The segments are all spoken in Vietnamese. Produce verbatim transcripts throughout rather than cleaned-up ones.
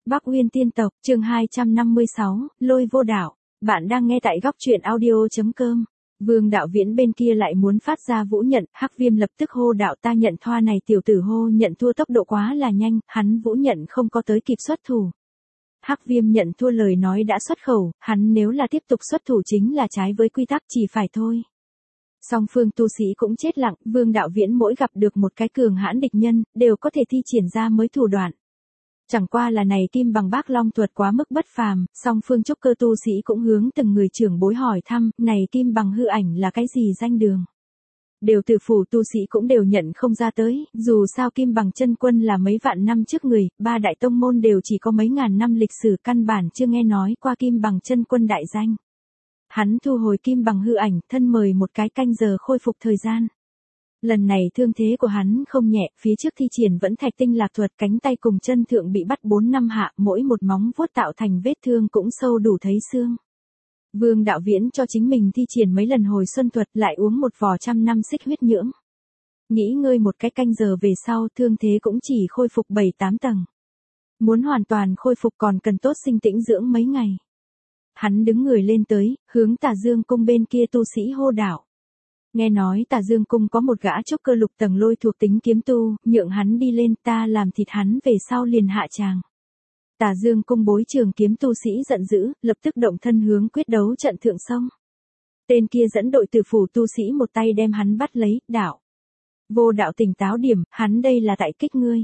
Bắc Uyên tiên tộc, chương hai trăm năm mươi sáu, Lôi vô đạo. Bạn đang nghe tại góc truyện audio chấm com. Vương Đạo Viễn bên kia lại muốn phát ra vũ nhận, Hắc Viêm lập tức hô đạo ta nhận thoa này tiểu tử hô nhận thua tốc độ quá là nhanh, hắn vũ nhận không có tới kịp xuất thủ. Hắc Viêm nhận thua lời nói đã xuất khẩu, hắn nếu là tiếp tục xuất thủ chính là trái với quy tắc chỉ phải thôi. Song phương tu sĩ cũng chết lặng, Vương Đạo Viễn mỗi gặp được một cái cường hãn địch nhân, đều có thể thi triển ra mới thủ đoạn. Chẳng qua là này Kim Bằng Bác Long thuật quá mức bất phàm, song phương trúc cơ tu sĩ cũng hướng từng người trưởng bối hỏi thăm, này Kim Bằng hư ảnh là cái gì danh đường. Đều từ phủ tu sĩ cũng đều nhận không ra tới, dù sao Kim Bằng chân quân là mấy vạn năm trước người, ba đại tông môn đều chỉ có mấy ngàn năm lịch sử căn bản chưa nghe nói qua Kim Bằng chân quân đại danh. Hắn thu hồi Kim Bằng hư ảnh, thân mời một cái canh giờ khôi phục thời gian. Lần này thương thế của hắn không nhẹ, phía trước thi triển vẫn thạch tinh lạc thuật, cánh tay cùng chân thượng bị bắt bốn năm hạ, mỗi một móng vuốt tạo thành vết thương cũng sâu đủ thấy xương. Vương Đạo Viễn cho chính mình thi triển mấy lần hồi xuân thuật, lại uống một vò trăm năm xích huyết nhưỡng. Nghỉ ngơi một cái canh giờ về sau, thương thế cũng chỉ khôi phục bảy tám tầng. Muốn hoàn toàn khôi phục còn cần tốt sinh tĩnh dưỡng mấy ngày. Hắn đứng người lên tới, hướng Tà Dương cung bên kia tu sĩ hô đạo. Nghe nói Tà Dương cung có một gã trúc cơ lục tầng lôi thuộc tính kiếm tu, nhượng hắn đi lên, ta làm thịt hắn về sau liền hạ tràng. Tà Dương cung bối trường kiếm tu sĩ giận dữ, lập tức động thân hướng quyết đấu trận thượng sông. Tên kia dẫn đội từ phủ tu sĩ một tay đem hắn bắt lấy, đạo. Vô đạo tỉnh táo điểm, hắn đây là tại kích ngươi.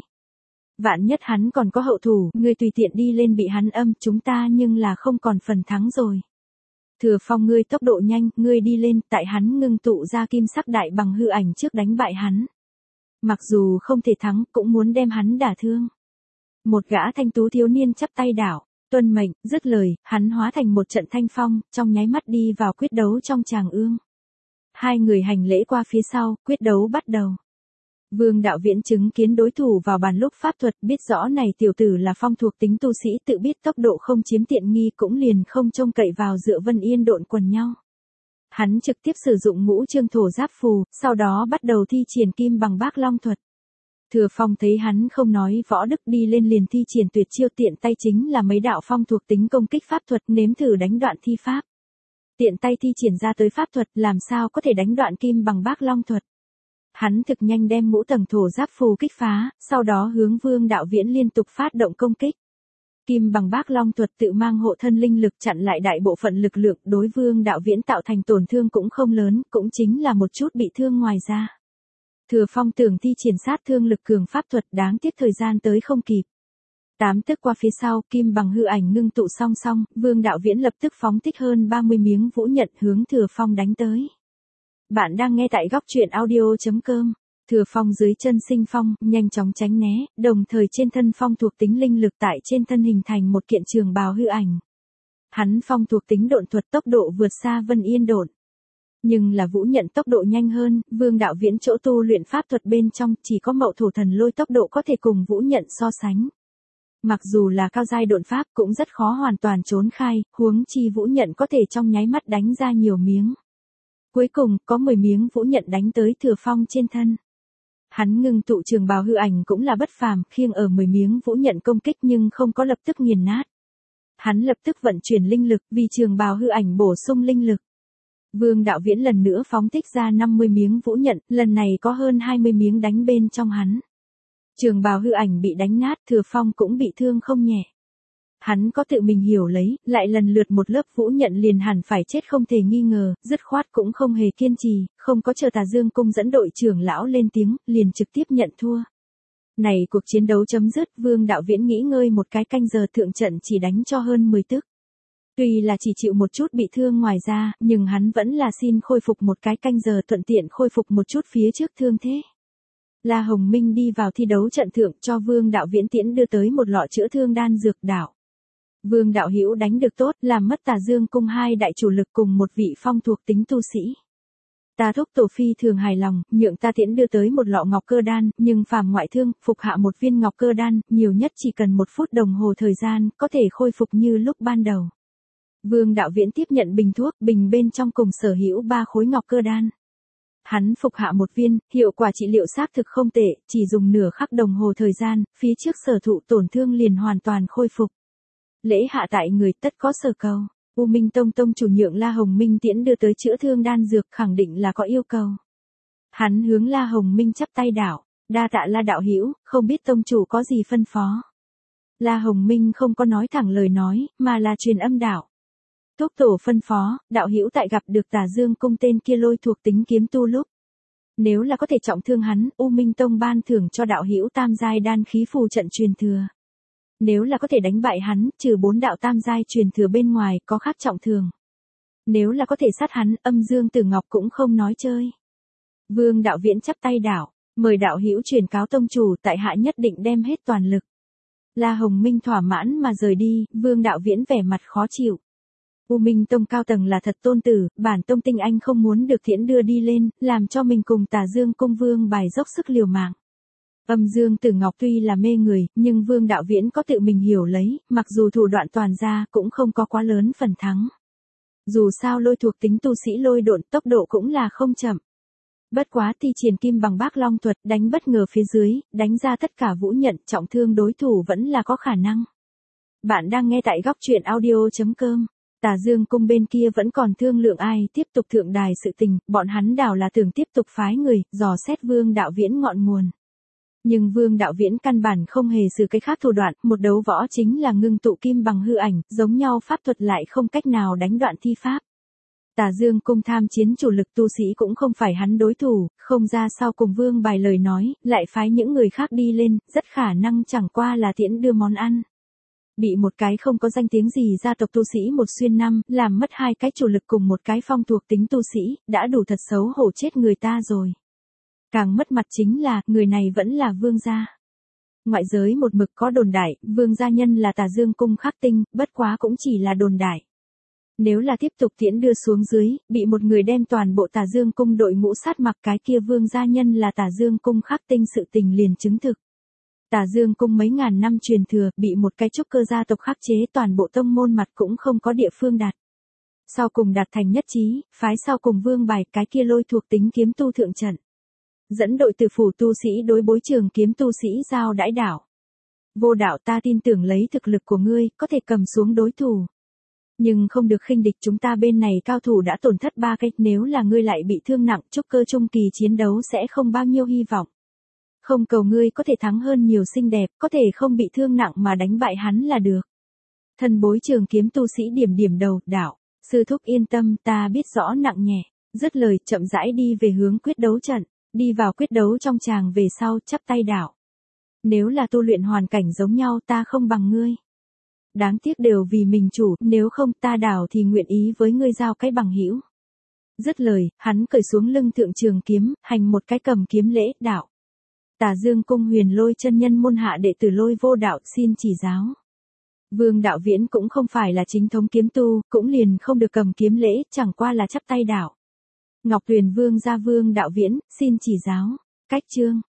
Vạn nhất hắn còn có hậu thủ, ngươi tùy tiện đi lên bị hắn âm, chúng ta nhưng là không còn phần thắng rồi. Thừa Phong ngươi tốc độ nhanh, ngươi đi lên, tại hắn ngưng tụ ra kim sắc đại bằng hư ảnh trước đánh bại hắn. Mặc dù không thể thắng, cũng muốn đem hắn đả thương. Một gã thanh tú thiếu niên chắp tay đảo, tuân mệnh, dứt lời, hắn hóa thành một trận thanh phong, trong nháy mắt đi vào quyết đấu trong tràng ương. Hai người hành lễ qua phía sau, quyết đấu bắt đầu. Vương Đạo Viễn chứng kiến đối thủ vào bàn lúc pháp thuật, biết rõ này tiểu tử là phong thuộc tính tu sĩ, tự biết tốc độ không chiếm tiện nghi, cũng liền không trông cậy vào dựa Vân Yên độn quần nhau. Hắn trực tiếp sử dụng ngũ chương thổ giáp phù, sau đó bắt đầu thi triển Kim Bằng Bác Long thuật. Thừa Phong thấy hắn không nói võ đức, đi lên liền thi triển tuyệt chiêu, tiện tay chính là mấy đạo phong thuộc tính công kích pháp thuật, nếm thử đánh đoạn thi pháp. Tiện tay thi triển ra tới pháp thuật, làm sao có thể đánh đoạn Kim Bằng Bác Long thuật. Hắn thực nhanh đem ngũ tầng thổ giáp phù kích phá, sau đó hướng Vương Đạo Viễn liên tục phát động công kích. Kim Bằng Bác Long thuật tự mang hộ thân linh lực chặn lại đại bộ phận lực lượng, đối Vương Đạo Viễn tạo thành tổn thương cũng không lớn, cũng chính là một chút bị thương ngoài ra. Thừa Phong tưởng thi triển sát thương lực cường pháp thuật, đáng tiếc thời gian tới không kịp. Tám tức qua phía sau, Kim Bằng hư ảnh ngưng tụ song song, Vương Đạo Viễn lập tức phóng thích hơn ba mươi miếng vũ nhận hướng Thừa Phong đánh tới. Bạn đang nghe tại góc truyện audio chấm com. Thừa Phong dưới chân sinh phong, nhanh chóng tránh né, đồng thời trên thân phong thuộc tính linh lực tại trên thân hình thành một kiện trường bào hư ảnh. Hắn phong thuộc tính độn thuật tốc độ vượt xa Vân Yên độn. Nhưng là vũ nhận tốc độ nhanh hơn, Vương Đạo Viễn chỗ tu luyện pháp thuật bên trong chỉ có Mậu Thổ Thần Lôi tốc độ có thể cùng vũ nhận so sánh. Mặc dù là cao giai độn pháp cũng rất khó hoàn toàn trốn khai, huống chi vũ nhận có thể trong nháy mắt đánh ra nhiều miếng. Cuối cùng, có mười miếng vũ nhận đánh tới Thừa Phong trên thân. Hắn ngưng tụ trường bào hư ảnh cũng là bất phàm, khiêng ở mười miếng vũ nhận công kích nhưng không có lập tức nghiền nát. Hắn lập tức vận chuyển linh lực, vì trường bào hư ảnh bổ sung linh lực. Vương Đạo Viễn lần nữa phóng thích ra năm mươi miếng vũ nhận, lần này có hơn hai mươi miếng đánh bên trong hắn. Trường bào hư ảnh bị đánh nát, Thừa Phong cũng bị thương không nhẹ. Hắn có tự mình hiểu lấy, lại lần lượt một lớp vũ nhận liền hẳn phải chết không thể nghi ngờ, dứt khoát cũng không hề kiên trì, không có chờ Tà Dương cung dẫn đội trưởng lão lên tiếng, liền trực tiếp nhận thua. Này cuộc chiến đấu chấm dứt, Vương Đạo Viễn nghỉ ngơi một cái canh giờ, thượng trận chỉ đánh cho hơn mười tức. Tuy là chỉ chịu một chút bị thương ngoài ra, nhưng hắn vẫn là xin khôi phục một cái canh giờ, thuận tiện khôi phục một chút phía trước thương thế. La Hồng Minh đi vào thi đấu trận thượng, cho Vương Đạo Viễn tiễn đưa tới một lọ chữa thương đan dược đạo. Vương Đạo Hữu đánh được tốt, làm mất Tà Dương cung hai đại chủ lực cùng một vị phong thuộc tính tu sĩ. Ta thúc tổ phi thường hài lòng, nhượng ta tiễn đưa tới một lọ ngọc cơ đan, nhưng phàm ngoại thương, phục hạ một viên ngọc cơ đan, nhiều nhất chỉ cần một phút đồng hồ thời gian, có thể khôi phục như lúc ban đầu. Vương Đạo Viễn tiếp nhận bình thuốc, bình bên trong cùng sở hữu ba khối ngọc cơ đan. Hắn phục hạ một viên, hiệu quả trị liệu xác thực không tệ, chỉ dùng nửa khắc đồng hồ thời gian, phía trước sở thụ tổn thương liền hoàn toàn khôi phục. Lễ hạ tại người tất có sở cầu. U Minh Tông tông chủ nhượng La Hồng Minh tiễn đưa tới chữa thương đan dược khẳng định là có yêu cầu. Hắn hướng La Hồng Minh chắp tay đảo, đa tạ La đạo hữu, không biết tông chủ có gì phân phó. La Hồng Minh không có nói thẳng lời nói, mà là truyền âm đảo. Túc tổ phân phó, đạo hữu tại gặp được Tà Dương cung tên kia lôi thuộc tính kiếm tu lúc. Nếu là có thể trọng thương hắn, U Minh Tông ban thưởng cho đạo hữu tam giai đan khí phù trận truyền thừa. Nếu là có thể đánh bại hắn, trừ bốn đạo tam giai truyền thừa bên ngoài, có khác trọng thường. Nếu là có thể sát hắn, Âm Dương Tử Ngọc cũng không nói chơi. Vương đạo viễn chắp tay đảo, mời đạo hữu truyền cáo tông chủ, tại hạ nhất định đem hết toàn lực. La Hồng Minh thỏa mãn mà rời đi, Vương đạo viễn vẻ mặt khó chịu. U Minh Tông cao tầng là thật tôn tử, bản tông tinh anh không muốn được thiễn đưa đi lên, làm cho mình cùng Tà Dương cung Vương bài dốc sức liều mạng. Âm Dương Tử Ngọc tuy là mê người, nhưng Vương đạo viễn có tự mình hiểu lấy, mặc dù thủ đoạn toàn ra cũng không có quá lớn phần thắng. Dù sao lôi thuộc tính tu sĩ lôi độn tốc độ cũng là không chậm. Bất quá thi triển kim bằng bác long thuật đánh bất ngờ phía dưới, đánh ra tất cả vũ nhận trọng thương đối thủ vẫn là có khả năng. Bạn đang nghe tại góc truyện audio.com. Tà Dương cung bên kia vẫn còn thương lượng ai tiếp tục thượng đài sự tình, bọn hắn đảo là tưởng tiếp tục phái người, dò xét Vương đạo viễn ngọn nguồn. Nhưng Vương đạo viễn căn bản không hề sử cái khác thủ đoạn, một đấu võ chính là ngưng tụ kim bằng hư ảnh, giống nhau pháp thuật lại không cách nào đánh đoạn thi pháp. Tà Dương cung tham chiến chủ lực tu sĩ cũng không phải hắn đối thủ, không ra sau cùng Vương bài lời nói, lại phái những người khác đi lên, rất khả năng chẳng qua là tiễn đưa món ăn. Bị một cái không có danh tiếng gì gia tộc tu sĩ một xuyên năm, làm mất hai cái chủ lực cùng một cái phong thuộc tính tu sĩ, đã đủ thật xấu hổ chết người ta rồi. Càng mất mặt chính là, người này vẫn là Vương gia. Ngoại giới một mực có đồn đại, Vương gia nhân là Tà Dương cung khắc tinh, bất quá cũng chỉ là đồn đại. Nếu là tiếp tục tiễn đưa xuống dưới, bị một người đem toàn bộ Tà Dương cung đội ngũ sát mặc cái kia Vương gia nhân là Tà Dương cung khắc tinh sự tình liền chứng thực. Tà Dương cung mấy ngàn năm truyền thừa, bị một cái trúc cơ gia tộc khắc chế toàn bộ tông môn mặt cũng không có địa phương đạt. Sau cùng đạt thành nhất trí, phái sau cùng Vương bài cái kia lôi thuộc tính kiếm tu thượng trận. Dẫn đội từ phủ tu sĩ đối bối trường kiếm tu sĩ giao đãi đảo. Vô đạo ta tin tưởng lấy thực lực của ngươi, có thể cầm xuống đối thủ. Nhưng không được khinh địch, chúng ta bên này cao thủ đã tổn thất ba cái, nếu là ngươi lại bị thương nặng, trúc cơ trung kỳ chiến đấu sẽ không bao nhiêu hy vọng. Không cầu ngươi có thể thắng hơn nhiều xinh đẹp, có thể không bị thương nặng mà đánh bại hắn là được. Thần bối trường kiếm tu sĩ điểm điểm đầu, đảo, sư thúc yên tâm, ta biết rõ nặng nhẹ, dứt lời chậm rãi đi về hướng quyết đấu trận, đi vào quyết đấu trong tràng về sau chắp tay đảo. Nếu là tu luyện hoàn cảnh giống nhau ta không bằng ngươi. Đáng tiếc đều vì mình chủ, nếu không ta đảo thì nguyện ý với ngươi giao cái bằng hữu. Dứt lời, hắn cởi xuống lưng thượng trường kiếm, hành một cái cầm kiếm lễ, đảo. Tà Dương cung Huyền Lôi chân nhân môn hạ đệ tử Lôi Vô Đạo xin chỉ giáo. Vương đạo viễn cũng không phải là chính thống kiếm tu, cũng liền không được cầm kiếm lễ, chẳng qua là chắp tay đảo. Ngọc Tuyền Vương gia Vương đạo viễn, xin chỉ giáo. Cách chương.